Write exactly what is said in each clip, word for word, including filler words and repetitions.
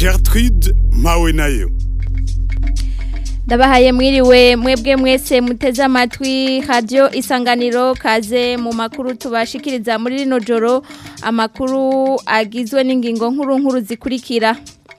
Gertrude Mawenayo. Ndabahaye mwiriwe mwebwe mwese muteze amatwi radio Isanganiro, kaze mu makuru tubashikiriza muri rino joro. Amakuru agizwe n'ingingo nkuru nkuru zikurikira.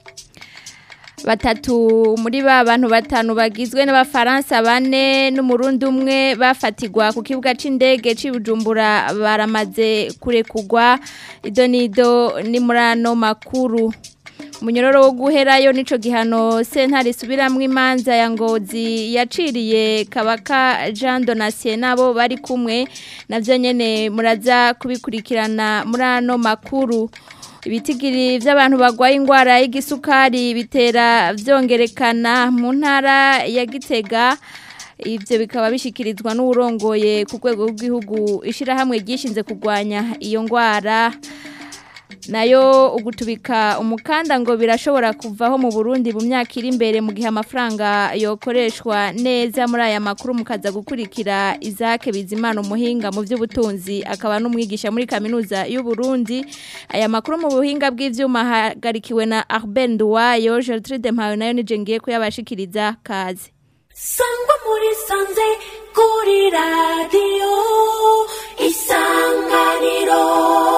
Batatu muri ba bantu batanu bagizwe n'abafaransa bane n'umurundi umwe bafatirwa ku kibuga c'indege c'Ibujumbura baramaze kurekugwa. Ido nido ni murano makuru. Munyororo wo guherayo nico gihano sentare subiramwo imanza ya Ngozi yaciriye Kabaka Jean Donatien nabo bari kumwe, navyo nyene muraza kubikurikirana murano makuru. Ibitigiri vy'abantu bagwaye ingwara y'igisukari bitera vyongerekana mu ntara ya Gitega. Ivyo bikaba bishikirizwa n'urongoye ku rwego rw'igihugu ishirahamwe ryishinze kugwanya iyo ngwara. Nayo ugutubika umukanda ngo birashobora kuvaho mu Burundi mu myaka iri imbere mu gihe amafaranga yokoreshwa neza. Muri aya makuru mukaza gukurikira Isaac Bizimana umuhinga mu by'ubutunzi akaba n'umwigisha muri kaminuza y'u Burundi. Aya makuru mu buhinga bw'ivyuma hagarikiwe na Arben Duwayo. Gertrude Mawenayo nije ngiye kuyabashikiriza, kazi Sangwa muri sanze kuri radio Isanganiro.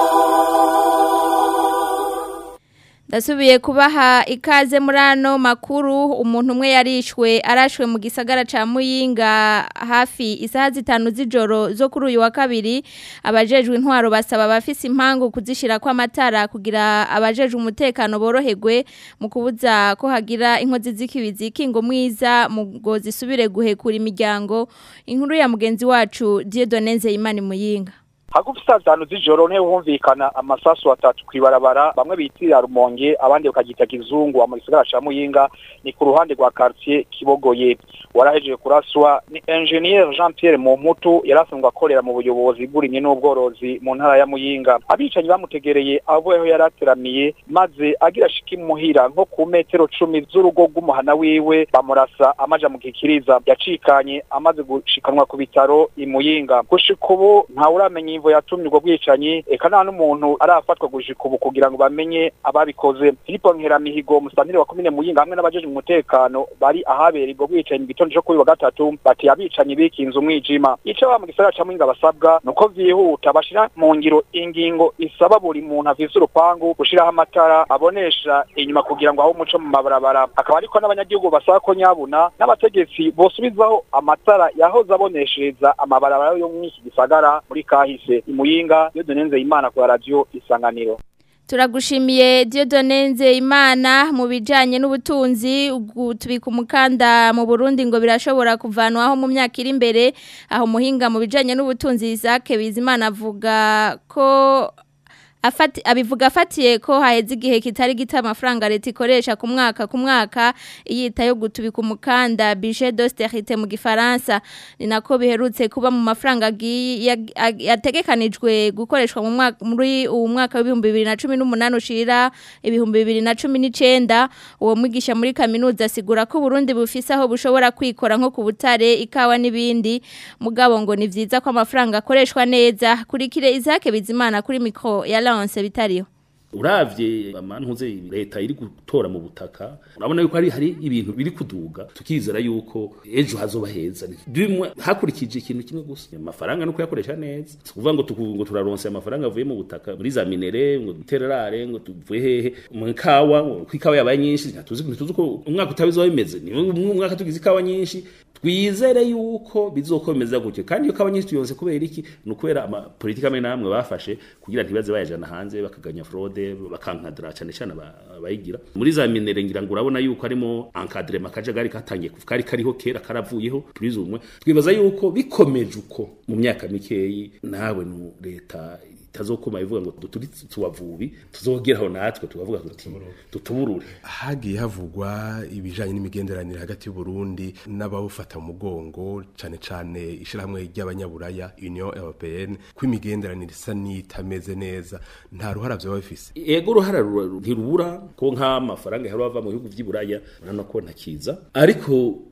Dasubiye kubaha ikaze murano makuru. Umuntu umwe yarishwe arashwe mu gisagara ca Muyinga hafi isaha zitanu z'ijoro zo kuri uyu wa kabiri. Abajejwe intwaro basaba abafise impangu kuzishira kwa matara kugira abajejwe umutekano boroherwe mu kubuza ko hagira inkozi z'ikibizi kingo mwiza mu ngo zisubire guhekura imiryango. Inkuru ya mugenzi wacu Dieudonne Nzeyimana Muyinga. Hagufisa zanu z'ijoro ne humvikana amasasu atatu kwibarabara, bamwe bitira Rumonge abandi bakagita Kizungu amugisagara ca Muyinga, ni ku ruhande rwa quartier Kibogoye. Warahejeje kuraswa ni Engineer Jean Pierre Mumutu yarasungwa akorera mu buyobozi bw'urimye n'ubworozi mu ntara ya Muyinga. Abicanyi bamutegereye avuyeho yarateramiye maze agira shiki muhira nko ku metero cumi z'urugo rw'umuhana wiwe, bamurasa amaja mu gikiriza. Yacikanye amaze gushikanwa ku bitaro i Muyinga. Gushika ubu nta uramenye imvo yatumye ubwo bwicanyi, eka nta n'umuntu arafatwa gushika ubu kugira ngo bamenye ababikoze. Filipo Nkeramihigo musantire wa komine Muyinga hamwe n'abajeje umutekano bari ahabera ubwo bwicanyi gitondo cyo kuri wa gatatu, bati abicanyi bikinze umwijima. Ico ba mu gisagara ca Muyinga basabwa nuko vyihuta bashira mu ngiro ingingo isaba buri muntu afise urupangu gushiraho amatara abonesha inyuma kugira ngo aho umuco mu mabarabara. Akaba ariko n'abanyagihugu basaba ko nyabuna n'abategetsi bosubizaho amatara yahoze aboneshereza amabarabara yo mu iki gisagara muri kahise. Imuyinga Dieudonne Nzeyimana kwa radio Isanganiro. Turagushimiye Dieudonne Nzeyimana. Mu bijanye n'ubutunzi, ugutubika umukanda mu Burundi ngo birashobora kuvanwaho mu myaka iri imbere. Aho muhinga mu bijanye n'ubutunzi Isaac Bizimana avuga ko afati abivuga afatiye ko haheze igihe kitari gita amafaranga leta ikoresha ku mwaka ku mwaka iyita yo gutubika umukanda budget d'austérité mu gifaransa. Ni nako biherutse kuba mu mafaranga yategekanijwe gukoreshwa mu mwaka muri uwo mwaka w'ibihumbi bibiri na cumi n'umunani ushira ibihumbi bibiri na cumi n'icenda. Uwo mwigisha muri kaminuza asigura ko Burundi bufise aho bushobora kwikora nko ku butare, ikawa n'ibindi, mugabo ngo ni vyiza ko amafaranga akoreshwa neza. Kurikire Isaac Bizimana kuri micro ya Lance Bitariyo. Uravye amantuze leta iri gutora mu butaka, urabona yuko hari hari ibintu biri kuduga, tukizera yuko ejo hazoba heza. Bimwe hakurikije ikintu kimwe gusa, amafaranga no kuyakoresha neza. Kuvuga ngo tukuvuga turaronse amafaranga avuye mu butaka muri za minere, ngo dutererare, ngo tuvuye hehe mu kawa, kwikawa yabaye nyinshi, tuzi tuzi ko umwaka utabizo bimeze. Ni umwaka tugize ikawa nyinshi, twizere yuko bizokomeza gutyo. Kandi yo kawa nyinshi tuyonse kubera iki? Nukubera ama politika amwe namwe bafashe kugira ntibaze bayajana hanze bakaganya fraude, bakankadra cyane cyane abayigira muri za minere. Ngira ngo urabona yuko harimo encadre makajagari katangiye kari kariho kera karavuyeho. Turizumwe twibaza yuko bikomeje uko mu myaka mikeyi nawe nu leta tazokoma ivuga ngo turi tubavubi tuzogeraho natwe tubavuga tuti tutuburure. Hagiye havugwa ibijanye n'imigenderanire hagati y'u Burundi n'abawufata mu mugongo cyane cyane ishirahamwe ry'abanyaburaya Union Européenne ko imigenderanire isa nitameze neza, nta ruhara byo bafise. Ego ruhara ntirubura ko nka amafaranga harava mu bihugu by'iburaya urana ko ntakiza, ariko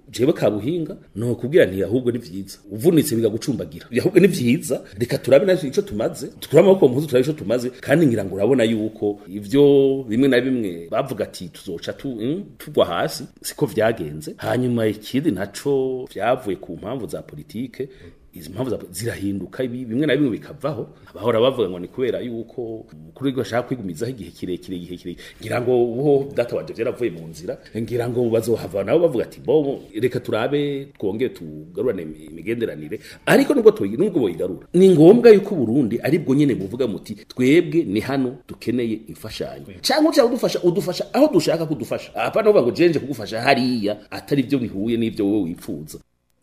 jewe kabuhinga no kubwira nti ahubwo ni vyiza uvunitse biga gucumbagira ahubwo ni vyiza reka turabe naco ico tumaze tukurama uko mpuzu turabe ico tumaze kandi ngira ngo urabona yuko ivyo bimwe na bimwe bavuga ati tuzoca tu mm, tugwa hasi siko vyagenze hanyuma ikindi naco vyavuye ku mpamvu za politike izi mpamvu zirahinduka ibi bimwe na bimwe bikavaho abahora bavuga ngo ni kubera yuko kuri rwo ashaka kwigumizaho igihe kirekire igihe kire ngira ngo uho data wanje byaravuye mu nzira ngira ngo bazohava nabo bavuga ati bo reka turabe twongeye tugarurane imigenderanire ariko nubwo toyi nubwo boyigarura ni ngombwa yuko Burundi ari bwo nyene buvuga muti twebwe ni hano dukeneye imfashanyo cyangwa cyangwa udufasha udufasha aho dushaka kudufasha apana uvuga ngo jenje kugufasha hariya atari byo bihuye n'ivyo wowe wipfuza.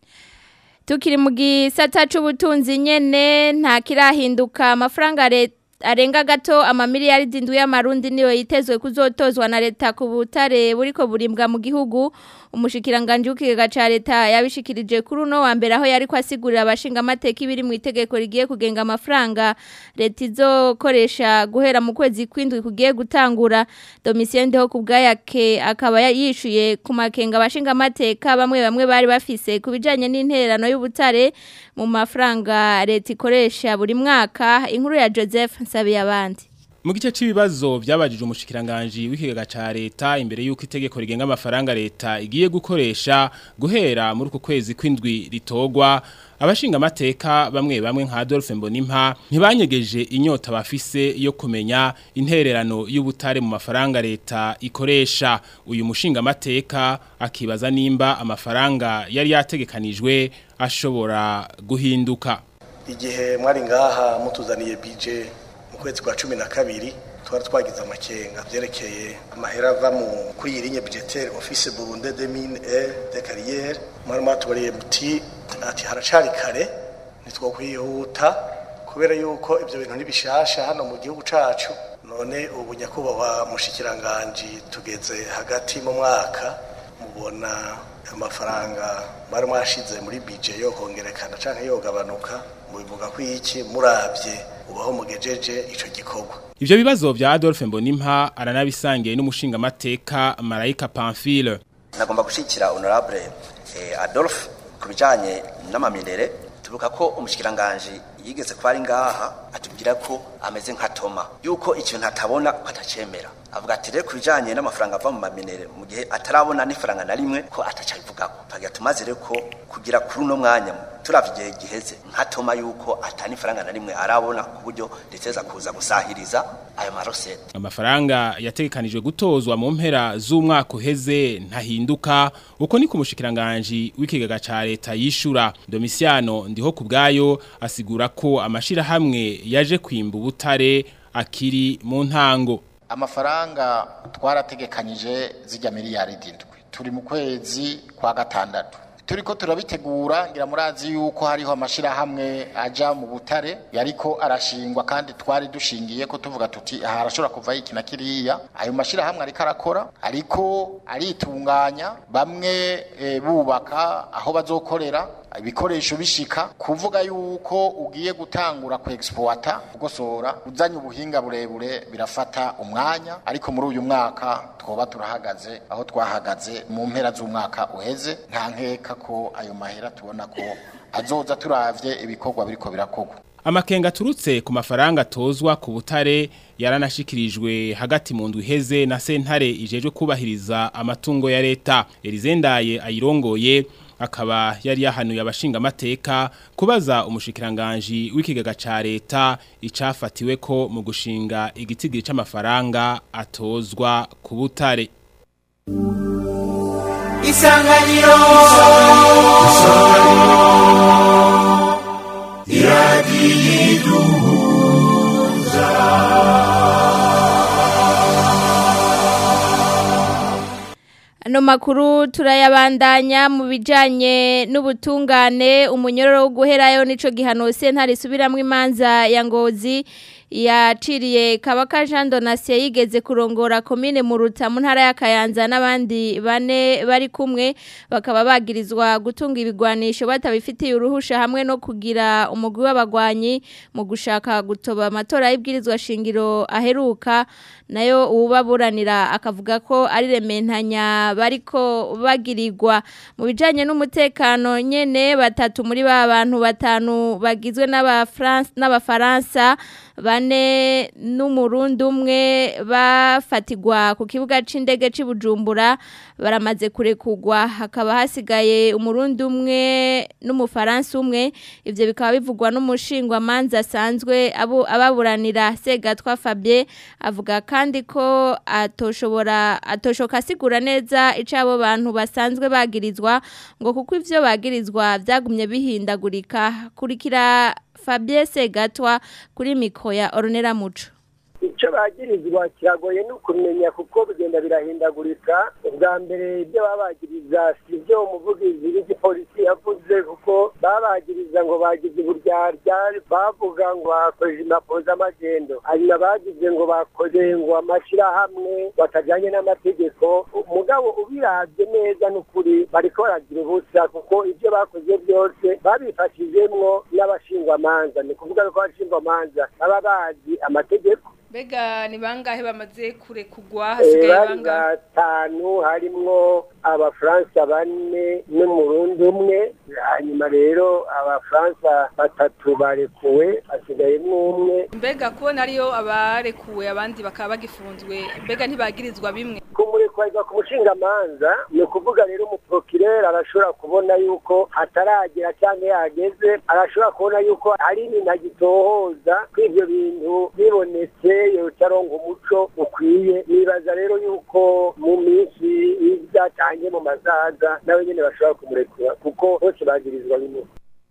Tukiri mu gisata c'ubutunzi nyene nta kirahinduka amafaranga leta arenga gato amamiliyaridi indwi y'amarundi niyo yitezwe kuzotozwa na leta ku butare buriko burimbwa mu gihugu umushikiranganje w'ikigega ca leta yabishikirije kuri uno wa mbere aho yari kwasigurira abashinga amateka ibiri mu itegeko rigiye kugenga amafaranga leta izokoresha guhera mu kwezi kw'indwi kugiye gutangura Domitien Ndeho kubwayake akaba yishuye ku makenga abashinga amateka bamwe bamwe bari bafise kubijanye n'intererano y'ubutare mu mafaranga leta ikoresha buri mwaka inkuru ya Joseph Nsabiyabandi. Mu gice c'ibibazo byabajije umushikiranganje w'ikigega ca leta imbere yuko itegeko rigenga amafaranga leta igiye gukoresha guhera muri uko kwezi kw'indwi ritogwa abashinga amateka bamwe bamwe nka Adolphe Mbonimpa ntibanyegeje inyota bafise yo kumenya intererano y'ubutare mu mafaranga leta ikoresha uyu mushinga amateka akibaza nimba amafaranga yari yategekanijwe ashobora guhinduka. Igihe mwari ngaha mutuzaniye budget mu kwezi kwa cumi na kabiri twari twagize amakenga byerekeye amahera ava mu kuri ligne budgetaire office Burundi des mines et des carrières mwari matubariye muti ati haracari kare nitwo kwihuta kubera yuko ivyo bintu nibishasha hano mu gihugu cacu none ubu nyakubahwa mushikiranganje tugeze hagati mu mwaka mubona amafaranga bari mwashize muri budget yo kongerekana canke yo gabanuka mubivuga ko iki muravye ubaho mugejeje ico gikorwa. Ivyo bibazo vya Adolphe Mbonimpa aranabisangiye n'umushinga amateka Marayika Pamphile. Nagomba gushikira honorable eh, Adolphe kubijanye n'amaminere tuvuga ko umushikiranganje yigeze kwari ngaha atubwira ko ameze nka Toma yuko ikintu atabona atacemera avuga ati rero kubijanye n'amafaranga ava mu maminere mu gihe atarabona n'ifaranga na rimwe ko atacabivugako pagira tumaze rero ko kugira kuri uno mwanya turavye giheze nka Toma yuko atani faranga na rimwe arabona ku buryo ndeteza kuza gusahiriza ayo marosete. Amafaranga yategekanijwe gutozwa mu mpera z'umwaka uheze ntahinduka uko ni kumushikiranganje w'ikigega ca leta yishura. Domiciano Ndiho kubgayo asigura ko amashira hamwe yaje kwimba ubutare akiri mu ntango. Amafaranga twarategekanyije zijya miliyaridi indwi turi mu kwezi kwa gatandatu turiko turabitegura ngira murazi yuko hariho amashira hamwe aja mu butare yariko arashingwa kandi twari dushingiye ko tuvuga tuti harashobora kuva iki na kiriya ayo mashira hamwe ariko arakora ariko aritunganya bamwe e, bubaka aho bazokorera ibikoresho bishika kuvuga yuko ugiye gutangura ku exploiter ugosora uzanye ubuhinga burebure birafata umwanya ariko muri uyu mwaka twoba turahagaze aho twahagaze mu mpera z'umwaka uheze nta nkeka ko ayo mahera tubona ko azoza turavye ibikorwa biriko birakogwa. Amakenga turutse ku mafaranga tozwa ku butare yaranashikirijwe hagati mu ndwi heze na sentare ijejwe kubahiriza amatungo ya leta. Elizendaye ayirongoye akaba yari yahanuye abashinga amateka kubaza umushikiranganje w'ikigega ca leta icafatiwe ko mu gushinga igitigiri c'amafaranga atozwa ku butare. Isanganiro Iradiyiduza. Ano makuru turayabandanya mu bijanye n'ubutungane umunyororo wo guherayo nico gihano sentare subiramwe imanza ya Ngozi yaciriye Kabaka Jean Donatien yigeze kurongora komine Muruta mu ntara ya Kayanza n'abandi bane bari kumwe bakaba bagirizwa gutunga ibigwanisho batabifitiye uruhusha hamwe no kugira umugwi w'abagwanyi mu gushaka gutoba amatora y'ibwirizwa shingiro aheruka nayo ubaburanira akavuga ko ari rementanya bariko bagirirwa mu bijanye n'umutekano nyene batatu muri ba bantu batanu bagizwe n'aba France n'abafaransa bane n'umurundi umwe bafatigwa ku kibuga c'indege c'Ibujumbura baramaze kurekugwa hakaba hasigaye umurundi umwe n'umufaransa umwe ivyo bikaba bivugwa n'umushingwa manza asanzwe abo ababuranira Segatwa Fabien avuga kandi ko atoshobora atoshoka sigura neza icabo bantu basanzwe bagirizwa ngo kuko ivyo bagirizwa vyagumye bihindagurika kurikira Fabien Segatwa kuri mikro ya Ornella Muco. Icyo bagirizwa kiragoye no kumenya kuko bigenda birahindagurika ubwa mbere ibyo babagiriza si byo umuvugizi w'igipolisi yavuze kuko babagiriza ngo bagize uburyarya bavuga ngo bakoze impapuro z'amagendo hari n'abagize ngo bakoze ngo amashyirahamwe batajyanye n'amategeko umugabo ubiravye neza n'ukuri bariko baragira ubusa kuko ibyo bakoze byose babifashijemwo n'abashingwamanza ni kuvuga ko abashingwamanza baba bazi amategeko. Bega ni bangahe bamaze kure kugwa hasigaye bangahe? Batanu harimwo abafaransa bane n'umurundi umwe hanyuma rero abafaransa batatu barekuwe hasigaye umwe. Mbega kubona ariyo abarekuwe abandi bakaba bagifunzwe mbega ntibagirizwa bimwe kumurekwaiza ku mushingamanza ni ukuvuga rero umuprokireri arashobora kubona yuko hataragera cyangwa yageze arashobora kubona yuko ari ibintu agitohoza kw'ivyo bintu bibonetse yotarongo umuco ukwiye nibaza rero yuko mu minsi izatange mu mazaza nawe nyene bashobora kumurekura kuko bose bagirizwa bimwe.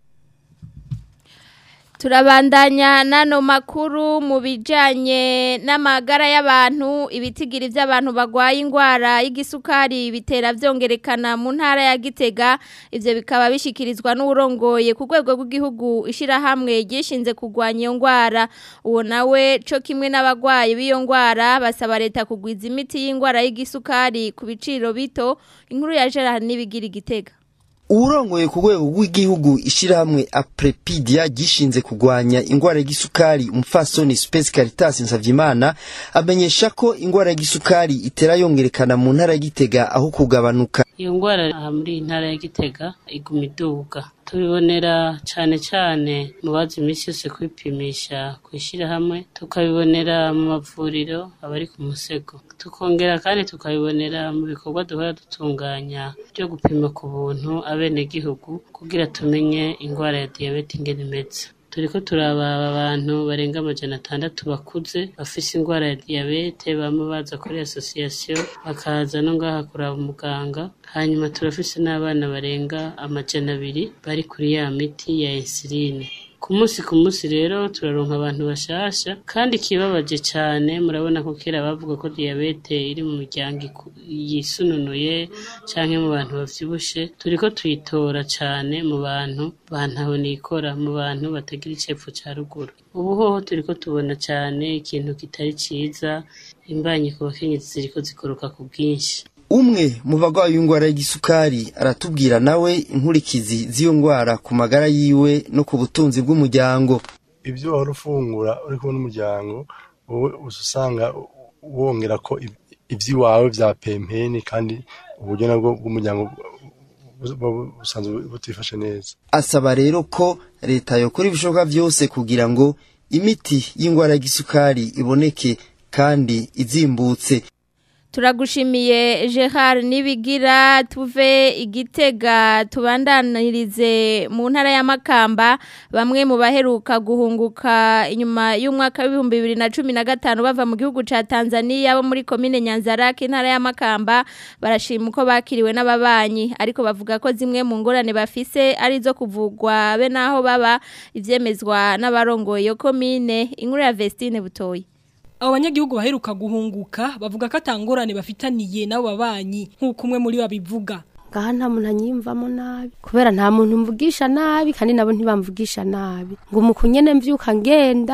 Turabandanya nano makuru mu bijanye n'amagara y'abantu ibitigiri by'abantu bagwaye ingwara y'igisukari bitera vyongerekana mu ntara ya Gitega ivyo bikaba bishikirizwa n'urongoye ku rwego rw'igihugu ishira hamwe gishinze kugwanya iyo ngwara uwo nawe co kimwe n'abagwaye b'iyo ngwara basaba leta kugwiza imiti y'ingwara y'igisukari ku biciro bito inkuru ya Gerard Nibigira Gitega. Urongoye ku rwego rw'igihugu ishirahamwe Aprepidia gishinze kugwanya ingwara y'igisukari umfasoni Space Caritas Nsavyimana amenyesha ko ingwara y'igisukari itera yongerekana mu ntara ya Gitega aho kugabanuka. Iyo ngwara muri ntara ya Gitega iguma iduga tubibonera cyane cyane mu bazi imisi yose kwipimisha kwishira hamwe tukabibonera mu mavuriro abari ku musego tukongera kandi tukabibonera mu bikorwa duhora dutunganya byo gupima ku buntu abene gihugu kugira tumenye ingwara ya diabete ingene imeze. Turiko turaba abantu barenga amajana atandatu bakuze bafise ingwara ya diabete bamwe baza kuri association bakaza no ngaha kuraba umuganga hanyuma turafise n'abana barenga amajana abiri bari kuri ya miti ya insuline. Ku munsi ku munsi rero turaronka abantu bashasha kandi kibabaje cyane murabona ko kera bavuga ko diabete iri mu miryango yisununuye canke mu bantu bavyibushe turiko tuyitora cyane mu bantu bantaho nikora mu bantu batagira icepfo ca ruguru. Ubu hoho turiko tubona cyane ikintu kitari ciza imbanyi ku bakenyezi ziriko zikoroka ku bwinshi. Umwe mu bagwaye ingwara y'igisukari aratubwira nawe inkurikizi z'iyo ngwara ku magara yiwe no ku butunzi bw'umuryango. Ibyo wari ufungura uri kumwe n'umuryango wowe usanga wongera ko ivy'iwawe vya pempeni kandi uburyo nabwo bw'umuryango busanzwe butifashe neza. Asaba rero ko leta yokora ibishoboka vyose kugira ngo imiti y'ingwara y'igisukari iboneke kandi izimbutse. Turagushimiye Gerard Nibigira tuve Igitega tubandanirize mu ntara ya Makamba bamwe mu baheruka guhunguka inyuma y'umwaka w'ibihumbi bibiri na cumi na gatanu bava mu gihugu ca Tanzania bo muri komine Nyanzarake intara ya Makamba barashima uko bakiriwe n'ababanyi ariko bavuga ko zimwe mu ngorane bafise ari zo kuvugwa be naho baba ivyemezwa n'abarongoye yo komine inkuru ya Vestine Butoyi. Abo banyagihugu baheruka guhunguka bavuga ko atangorane bafitaniye nabo babanyi nk'uko umwe muri babivuga. Gaha nta muntu anyimvamo nabi kubera nta muntu mvugisha nabi kandi nabo ntibamvugisha nabi ngo umukunyene mvyuka ngenda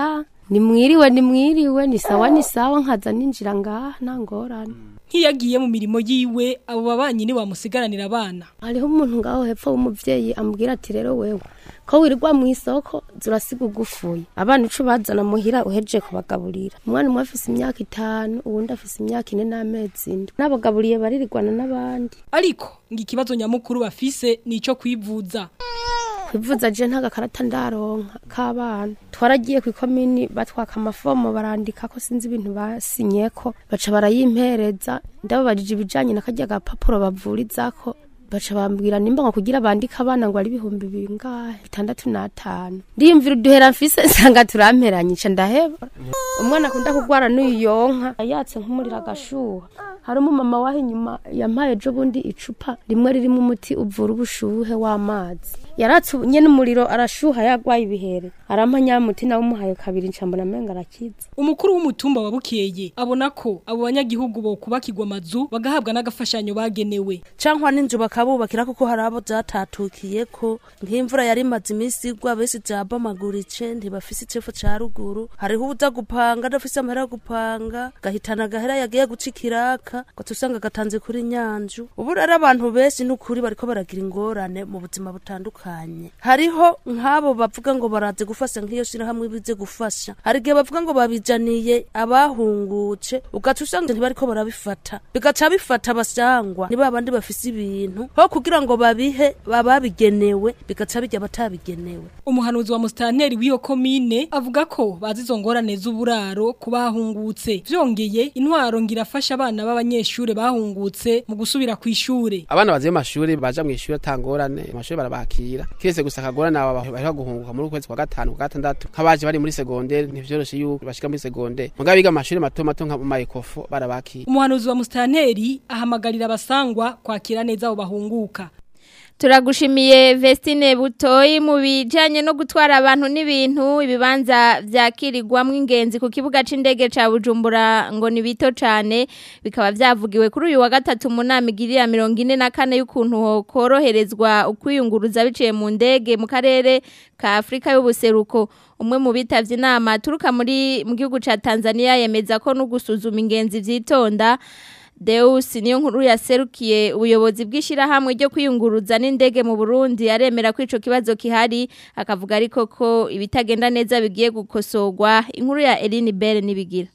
ni mwiriwe ni mwiriwe ni sawa ni sawa nkaza ninjira ngaha ntangorane nkiyagiye mu mirimo yiwe abo babanyi ni bamusigaranira abana hariho umuntu ngaho hepfo w'umuvyeyi ambwira ati rero wewe ko wirirwa mu isoko zurasiga ugufuye abana ucu bazana muhira uheje kubagaburira umwana umwe afise imyaka itanu uwundi afise imyaka ine n'amezi indwi n'abagaburiye baririrwana n'abandi ariko ngo ikibazo nyamukuru bafise nico kwivuza kwivuza je ntaga karata ndaronka kabana twaragiye ku komini batwaka amafomo barandika ko sinzi ibintu basinyeko baca barayimpereza ndababajije ibijanye nakarya gapapuro bavurizako baca bambwira nimba ngo kugira bandika abana ngo ari ibihumbi bingahe bitandatu n'atanu ndiyumvira uduhera mfise nsanga turamperanyisha ndaheba umwana akunda kugwara n'uyonka yatse nk'umurira agashuha hari umumama wahe inyuma yampaye ejo bundi icupa rimwe ririmo umuti uvura ubushuhe w'amazi yaratse nyene umuriro arashuha yagwaye ibihere arampa nyamuti nawe umuhaye kabiri ncambona menga arakiza umukuru w'umutumba wa Bukeye abona ko abo banyagihugu bo kubakirwa amazu bagahabwa n'agafashanyo bagenewe cankwa n'inzu bakabubakira kuko hari abo zatatukiye ko nk'imvura yari maze imisi igwa bese zabamagurice ntibafise icefu ca ruguru hariho uza gupanga adafise amahera yo gupanga gahitana gahera yagiye gucikiraka ngo tusanga gatanze kuri nyanju ubu rero abantu benshi n'ukuri bariko baragira ingorane mu buzima butandukanye hariho nk'abo bavuga ngo baraze gufasha nk'iyo shira hamwe bize gufasha hari gihe bavuga ngo babijaniye abahunguce ugaca usanga ntibariko barabifata bigaca bifata basangwa niba abandi bafise ibintu ho kugira ngo babihe bababigenewe bigaca bijya batabigenewe umuhanuzi wa mustanteri w'iyo komine avuga ko bazizo ngorane z'uburaro kubahungutse vyongeye intwaro ngirafasha abana b'abanyeshure bahungutse mu gusubira kwishure abana baziye amashuri baja mu ishure tangorane amashuri barabakira kese gusa kagorana aba bari guhunguka muri kwezi kwa gatanu kwa gatandatu kabaje bari muri secondaire ntivyoroshe yuko bashika muri secondaire muga biga amashuri mato mato nka mayekofo barabakira umuhanuzi wa mustanteri ahamagarira abasangwa kwakira neza abo bahunguka Turagushimiye Vestine Butoyi mu bijanye no gutwara abantu n'ibintu ibibanza vyakirirwamwe ingenzi ku kibuga c'indege ca Bujumbura ngo ni bito cane bikaba vyavugiwe kuri uyu wa gatatu mu nama igirira mirongo ine na kane y'ukuntu koroherezwa ukwiyunguruza biciye mu ndege mu karere ka Afrika y'ubuseruko umwe mu bitavye inama turuka muri mu gihugu ca Tanzania yemeza ko no gusuzuma ingenzi vyitonda Deus niyo nkuru yaserukiye ubuyobozi bw'ishira hamwe ryo kwiyunguruza n'indege mu Burundi aremera ko ico kibazo kihari akavuga ariko ko ibitagenda neza bigiye gukosorwa inkuru ya Eline Bell nibigira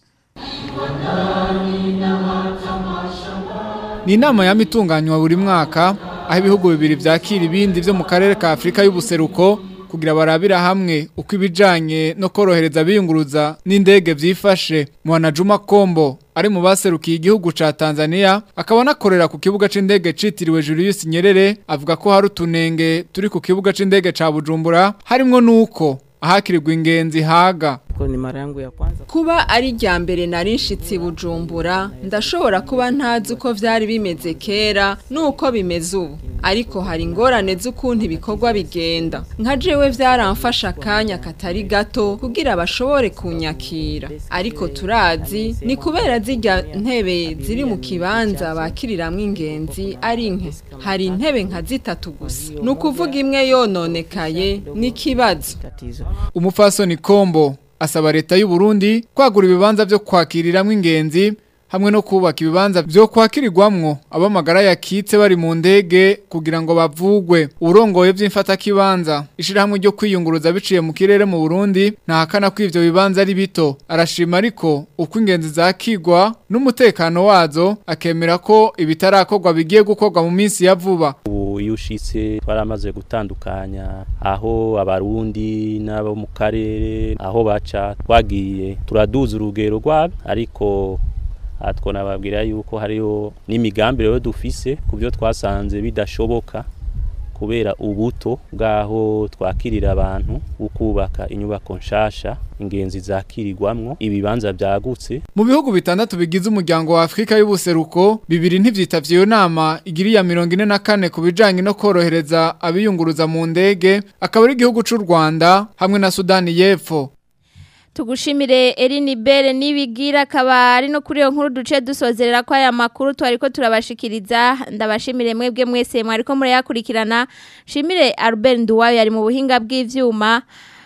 Ni inama yamitunganywa buri mwaka aho ibihugu bibiri vyakira ibindi vyo mu karere ka Afrika y'ubuseruko kugira barabira hamwe uko ibijanye no korohereza biyunguruza n'indege vyifashe Mwana Juma Kombo ari mu baserukiye igihugu ca Tanzania akaba nakorera ku kibuga c'indege citiriwe Julius Nyerere avuga ko hari utunenge turi ku kibuga c'indege ca Bujumbura harimwo nuko ahakirirwa ingenzi haga ni mara yangu ya kwanza kuba ari rya mbere nari nshitsi Bujumbura ndashobora kuba ntazi uko vyari bimeze kera nuko bimeze ubu ariko hari ingorane z'ukuntu ibikorwa bigenda nka jewe vyaramfasha akanya katari gato kugira bashobore kunyakira ariko turazi ni kubera zirya ntebe ziri mu kibanza bakiriramwe ingenzi ari nke hari intebe nka zitatu gusa nukuvuga imwe yononekaye n'ikibazo umufasoni Kombo asaba leta y'u Burundi kwagura ibibanza byo kwakiriramwe ingenzi hamwe no kubaka ibibanza byo kwakirirwamwo abamagara yakitse bari mu ndege kugira ngo bavugwe urongoye by'imfata kibanza ishirahamwe ryo kwiyunguruza biciye mu kirere mu Burundi ntahakana ko ivyo bibanza ari bito arashima ariko uko ingenzi zakigwa n'umutekano wazo akemera ko ibitarakorwa bigiye gukorwa mu minsi ya vuba uyushitse twaramaze gutandukanya aho abarundi n'abo mu karere aho baca twagiye turaduza urugero rwa ariko atwo nababwira yuko hariyo n'imigambi rero dufise kubyo twasanze bidashoboka kubera ubuto bwaho twakirira abantu ukubaka inyubako nshasha ingenzi zakirirwamwo ibibanza byagutse mu bihugu bitandatu bigize umuryango wa Afrika y'ubuseruko bibiri ntivyitavye iyo nama igiriya mirongo ine na kane kubijanye no korohereza abiyunguruza mu ndege akaba ari igihugu c'u Rwanda hamwe na Sudani y'Epfo. Tugushimire Eline Bere nibigira kabari no kuri yo nkuru duce dusozerera kwa aya makuru twariko turabashikiriza ndabashimire mwebwe mwese mwariko murayakurikirana shimire Albert Nduwayo yari mu buhinga bw'ivyuma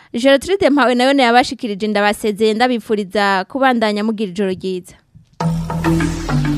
Gertrude Mpawe nayo yabashikirije ndabasezeye ndabifuriza kubandanya mugira ijoro ryiza.